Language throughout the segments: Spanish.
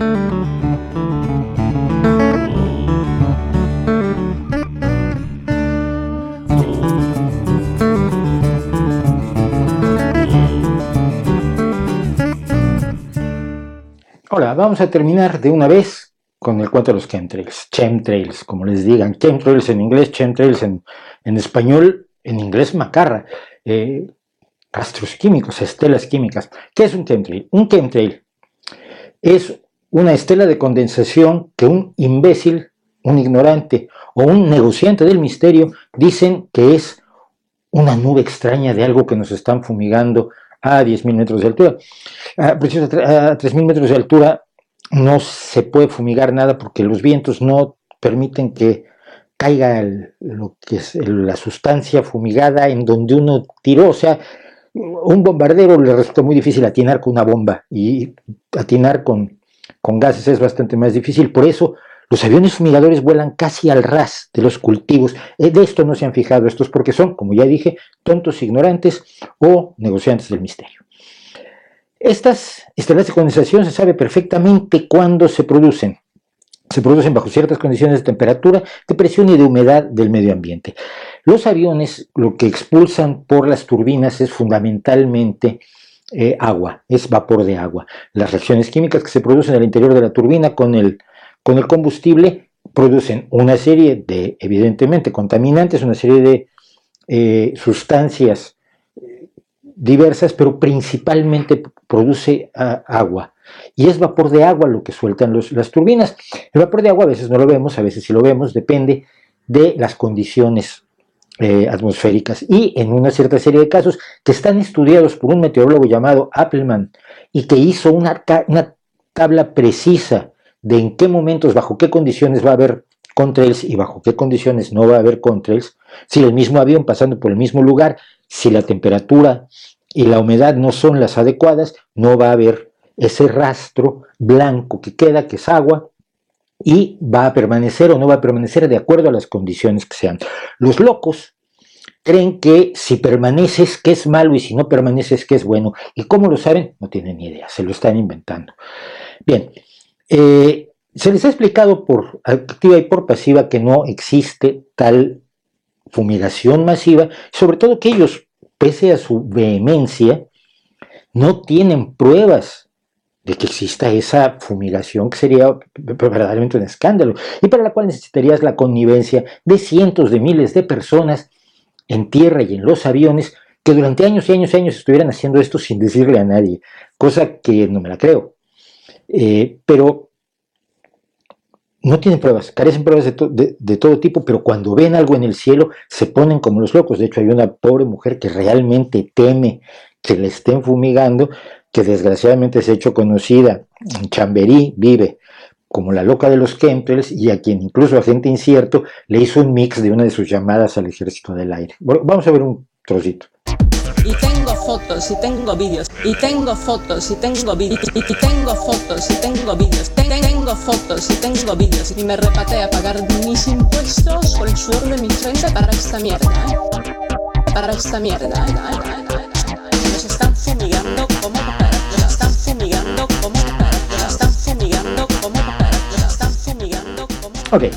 Hola, vamos a terminar de una vez con el cuento de los chemtrails, como les digan, chemtrails en inglés, chemtrails en español, en inglés macarra, rastros químicos, estelas químicas. ¿Qué es un chemtrail? Un chemtrail es una estela de condensación que un imbécil, un ignorante o un negociante del misterio dicen que es una nube extraña de algo que nos están fumigando a 10.000 metros de altura. A 3.000 metros de altura no se puede fumigar nada porque los vientos no permiten que caiga lo que es la sustancia fumigada en donde uno tiró. O sea, un bombardero le resulta muy difícil atinar con una bomba, y atinar con gases es bastante más difícil. Por eso los aviones fumigadores vuelan casi al ras de los cultivos. De esto no se han fijado estos porque son, como ya dije, tontos ignorantes o negociantes del misterio. Estas estelas de condensación se sabe perfectamente cuándo se producen. Se producen bajo ciertas condiciones de temperatura, de presión y de humedad del medio ambiente. Los aviones lo que expulsan por las turbinas es fundamentalmente agua, es vapor de agua. Las reacciones químicas que se producen al interior de la turbina con el combustible producen una serie de, evidentemente, contaminantes, una serie de sustancias diversas, pero principalmente produce agua. Y es vapor de agua lo que sueltan las turbinas. El vapor de agua a veces no lo vemos, a veces sí lo vemos, depende de las condiciones atmosféricas. Y en una cierta serie de casos que están estudiados por un meteorólogo llamado Appleman y que hizo una tabla precisa de en qué momentos, bajo qué condiciones va a haber contrails y bajo qué condiciones no va a haber contrails, si el mismo avión pasando por el mismo lugar, si la temperatura y la humedad no son las adecuadas, no va a haber ese rastro blanco que queda, que es agua, y va a permanecer o no va a permanecer de acuerdo a las condiciones que sean. Los locos creen que si permaneces que es malo y si no permaneces que es bueno. ¿Y cómo lo saben? No tienen ni idea, se lo están inventando. Bien, se les ha explicado por activa y por pasiva que no existe tal fumigación masiva, sobre todo que ellos, pese a su vehemencia, no tienen pruebas de que exista esa fumigación, que sería verdaderamente un escándalo, y para la cual necesitarías la connivencia de cientos de miles de personas en tierra y en los aviones, que durante años y años y años estuvieran haciendo esto sin decirle a nadie, cosa que no me la creo. Pero no tienen pruebas, carecen pruebas de todo tipo, pero cuando ven algo en el cielo se ponen como los locos. De hecho, hay una pobre mujer que realmente teme que le estén fumigando, que desgraciadamente se ha hecho conocida en Chamberí, vive como la loca de los chemtrails, y a quien incluso agente incierto le hizo un mix de una de sus llamadas al ejército del aire. Bueno, vamos a ver un trocito. Y tengo fotos, y tengo vídeos, y tengo fotos, y tengo vídeos, y tengo fotos, y tengo vídeos, tengo fotos, y tengo vídeos, y me repatea a pagar mis impuestos por el sudor de mi frente para esta mierda, para esta mierda. Nos están fumigando como nos están fumigando como nos están fumigando como nos están fumigando como. Ok,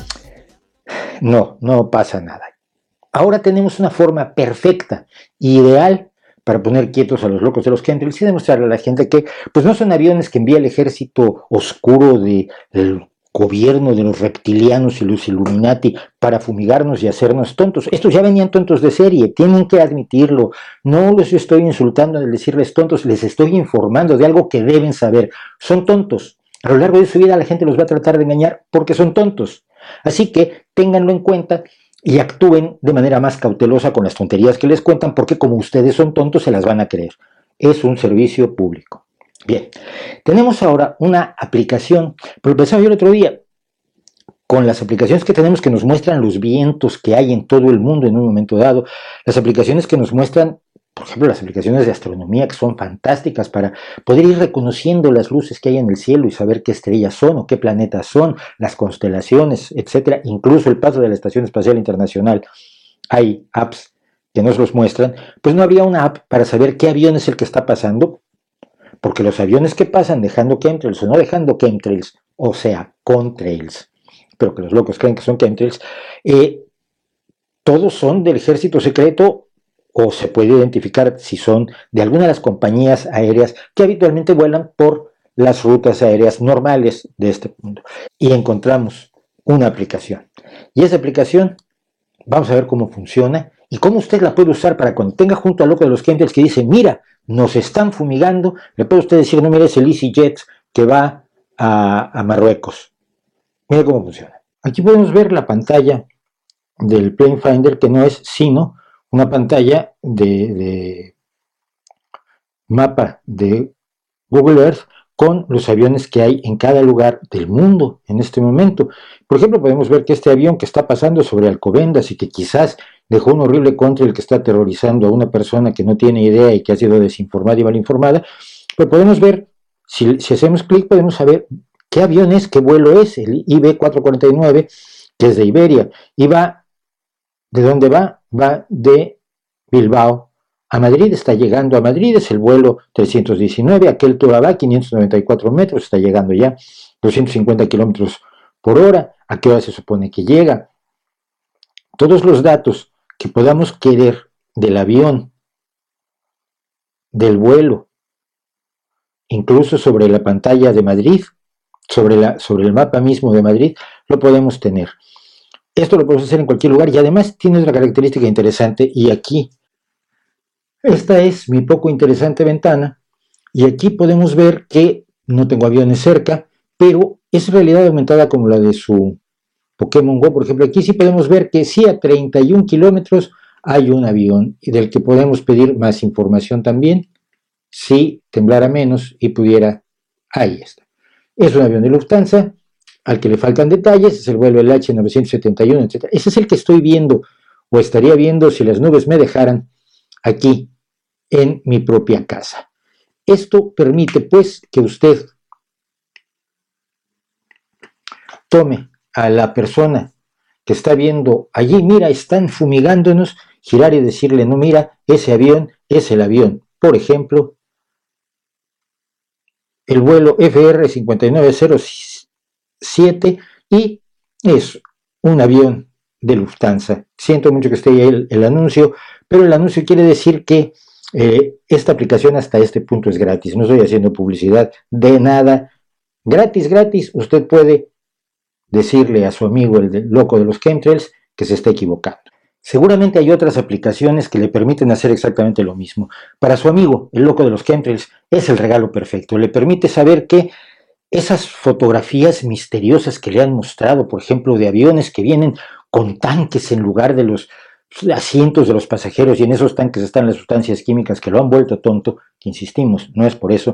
no pasa nada. Ahora tenemos una forma perfecta, ideal, para poner quietos a los locos de los chemtrails y demostrarle a la gente que pues no son aviones que envía el ejército oscuro del gobierno de los reptilianos y los Illuminati para fumigarnos y hacernos tontos. Estos ya venían tontos de serie, tienen que admitirlo. No los estoy insultando al decirles tontos, les estoy informando de algo que deben saber. Son tontos. A lo largo de su vida la gente los va a tratar de engañar porque son tontos. Así que ténganlo en cuenta y actúen de manera más cautelosa con las tonterías que les cuentan, porque como ustedes son tontos se las van a creer. Es un servicio público. Bien, tenemos ahora una aplicación, pero pensaba yo el otro día, con las aplicaciones que tenemos que nos muestran los vientos que hay en todo el mundo en un momento dado, las aplicaciones que nos muestran, por ejemplo, las aplicaciones de astronomía, que son fantásticas para poder ir reconociendo las luces que hay en el cielo y saber qué estrellas son o qué planetas son, las constelaciones, etcétera, incluso el paso de la Estación Espacial Internacional. Hay apps que nos los muestran. Pues no habría una app para saber qué avión es el que está pasando. porque los aviones que pasan dejando chemtrails o no dejando chemtrails, o sea, contrails, pero que los locos creen que son chemtrails, todos son del ejército secreto, o se puede identificar si son de alguna de las compañías aéreas que habitualmente vuelan por las rutas aéreas normales de este mundo. Y encontramos una aplicación. Y esa aplicación, vamos a ver cómo funciona y cómo usted la puede usar para cuando tenga junto al loco de los chemtrails que dice, mira, nos están fumigando, le puede usted decir, no, mira, es el EasyJet que va a Marruecos. Mira cómo funciona. Aquí podemos ver la pantalla del Plane Finder, que no es sino una pantalla de mapa de Google Earth con los aviones que hay en cada lugar del mundo en este momento. Por ejemplo, podemos ver que este avión que está pasando sobre Alcobendas y que quizás dejó un horrible contrail que está aterrorizando a una persona que no tiene idea y que ha sido desinformada y mal informada, pero podemos ver, si hacemos clic, podemos saber qué avión es, qué vuelo es, el IB449, que es de Iberia, y va, ¿de dónde va? Va de Bilbao a Madrid, está llegando a Madrid, es el vuelo 319, aquel va 594 metros, está llegando ya 250 kilómetros por hora, ¿a qué hora se supone que llega? Todos los datos que podamos querer del avión, del vuelo, incluso sobre la pantalla de Madrid, sobre el mapa mismo de Madrid, lo podemos tener. Esto lo podemos hacer en cualquier lugar y además tiene otra característica interesante, y aquí, esta es mi poco interesante ventana, y aquí podemos ver que no tengo aviones cerca, pero es realidad aumentada como la de su Pokémon Go. Por ejemplo, aquí sí podemos ver que sí, a 31 kilómetros hay un avión y del que podemos pedir más información también, si temblara menos y pudiera. Ahí está. Es un avión de Lufthansa al que le faltan detalles, es el vuelo el H971, etc. Ese es el que estoy viendo, o estaría viendo si las nubes me dejaran, aquí en mi propia casa. Esto permite pues que usted tome a la persona que está viendo allí, mira, están fumigándonos, girar y decirle, no, mira, ese avión es el avión, por ejemplo, el vuelo FR 5907, y es un avión de Lufthansa. Siento mucho que esté ahí el anuncio, pero el anuncio quiere decir que esta aplicación hasta este punto es gratis. No estoy haciendo publicidad de nada. Gratis, usted puede decirle a su amigo, el loco de los chemtrails, que se está equivocando. Seguramente hay otras aplicaciones que le permiten hacer exactamente lo mismo. Para su amigo, el loco de los chemtrails, es el regalo perfecto. Le permite saber que esas fotografías misteriosas que le han mostrado, por ejemplo, de aviones que vienen con tanques en lugar de los asientos de los pasajeros, y en esos tanques están las sustancias químicas que lo han vuelto tonto, que insistimos, no es por eso.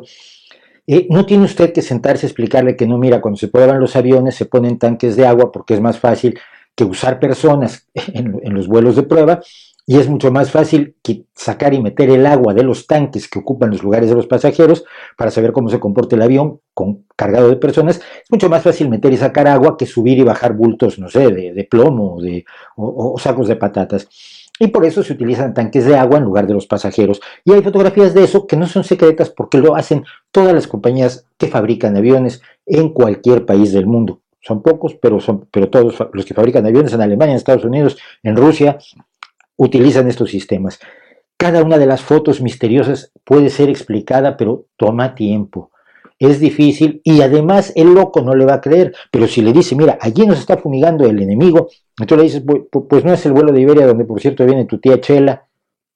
No tiene usted que sentarse a explicarle que no, mira, cuando se prueban los aviones se ponen tanques de agua porque es más fácil que usar personas en los vuelos de prueba, y es mucho más fácil que sacar y meter el agua de los tanques que ocupan los lugares de los pasajeros para saber cómo se comporta el avión cargado de personas. Es mucho más fácil meter y sacar agua que subir y bajar bultos, no sé, de plomo o sacos de patatas. Y por eso se utilizan tanques de agua en lugar de los pasajeros. Y hay fotografías de eso que no son secretas porque lo hacen todas las compañías que fabrican aviones en cualquier país del mundo. Son pocos, pero todos los que fabrican aviones en Alemania, en Estados Unidos, en Rusia, utilizan estos sistemas. Cada una de las fotos misteriosas puede ser explicada, pero toma tiempo. Es difícil y además el loco no le va a creer, pero si le dice, mira, allí nos está fumigando el enemigo, entonces le dices, pues no es el vuelo de Iberia donde por cierto viene tu tía Chela,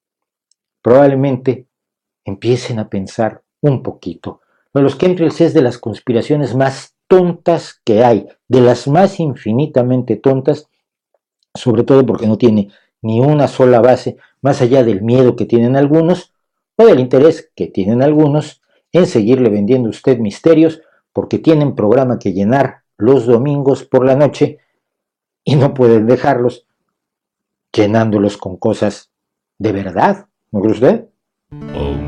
probablemente empiecen a pensar un poquito. Los chemtrails es de las conspiraciones más tontas que hay, de las más infinitamente tontas, sobre todo porque no tiene ni una sola base, más allá del miedo que tienen algunos, o del interés que tienen algunos, en seguirle vendiendo a usted misterios, porque tienen programa que llenar los domingos por la noche, y no pueden dejarlos llenándolos con cosas de verdad, ¿no cree usted?